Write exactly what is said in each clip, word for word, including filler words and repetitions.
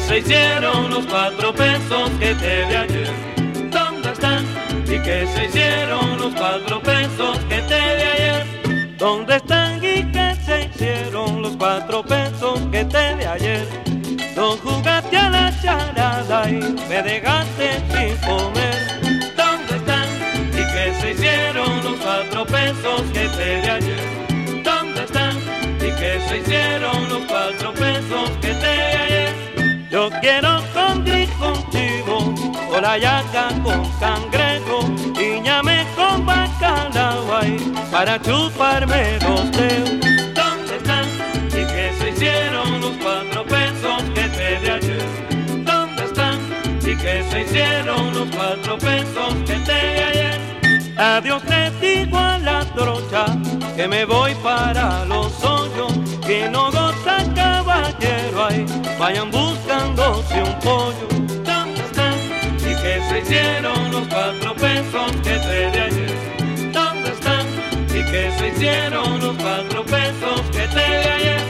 se hicieron los cuatro pesos que te di ayer? ¿Dónde están? ¿Y qué se hicieron los cuatro pesos que te di ayer? ¿Dónde están? ¿Y qué se hicieron los cuatro pesos que te di ayer? No jugaste a la charada y me dejaste sin comer. ¿Dónde están? ¿Y qué se hicieron los cuatro pesos que te di ayer? ¿Dónde están? ¿Y qué se hicieron los cuatro pesos que te di ayer? Yo quiero condir contigo, o la yaca con cangrejo, y ñame con bacalao ahí, para chuparme los dedos. ¿Dónde están? ¿Y qué se hicieron los cuatro pesos que te di ayer? ¿Dónde están? ¿Y qué se hicieron los cuatro pesos que te di ayer? Adiós te digo a la trocha, que me voy para los hoyos, que no goza caballero ahí, vayan buscándose un pollo. ¿Dónde están? ¿Y qué se hicieron los cuatro pesos que te di ayer? ¿Dónde están? ¿Y qué se hicieron los cuatro pesos que te di ayer?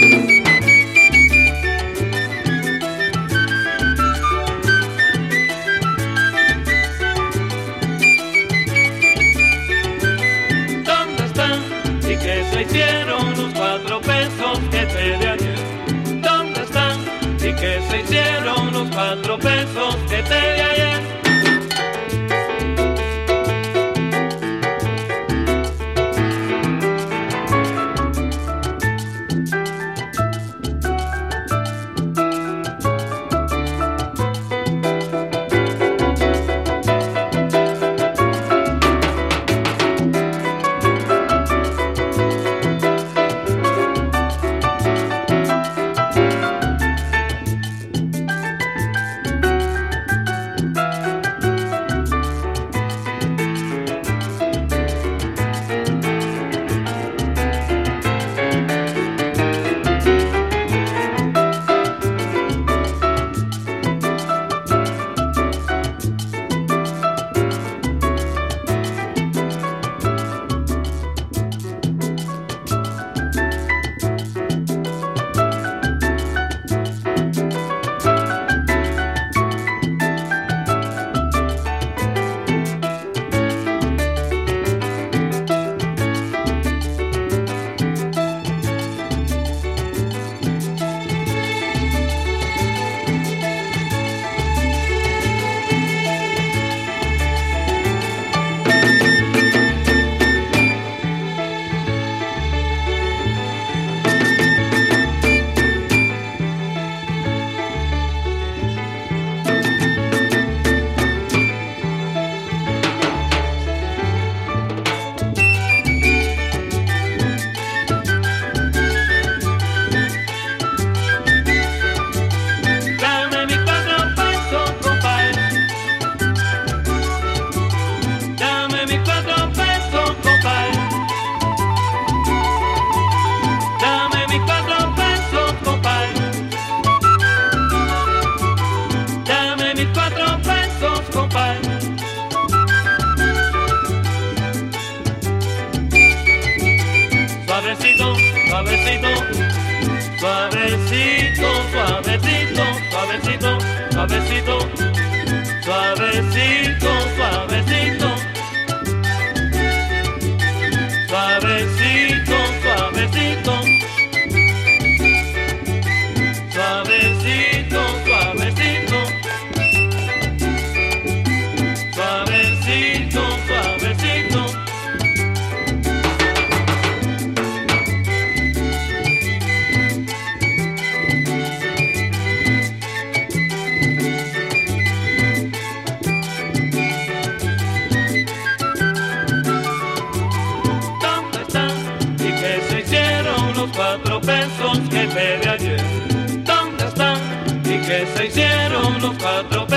¿Qué se hicieron los cuatro pesos que te di ayer? ¿Dónde están? ¿Y qué se hicieron los cuatro pesos que te di ayer? Suavecito, suavecito, suavecito, suavecito, suavecito, suavecito, suavecito, suavecito, suavecito, suavecito, suavecito, suavecito, suavecito, suavecito. Cuatro pesos que te di ayer, ¿dónde están? ¿Y qué se hicieron los cuatro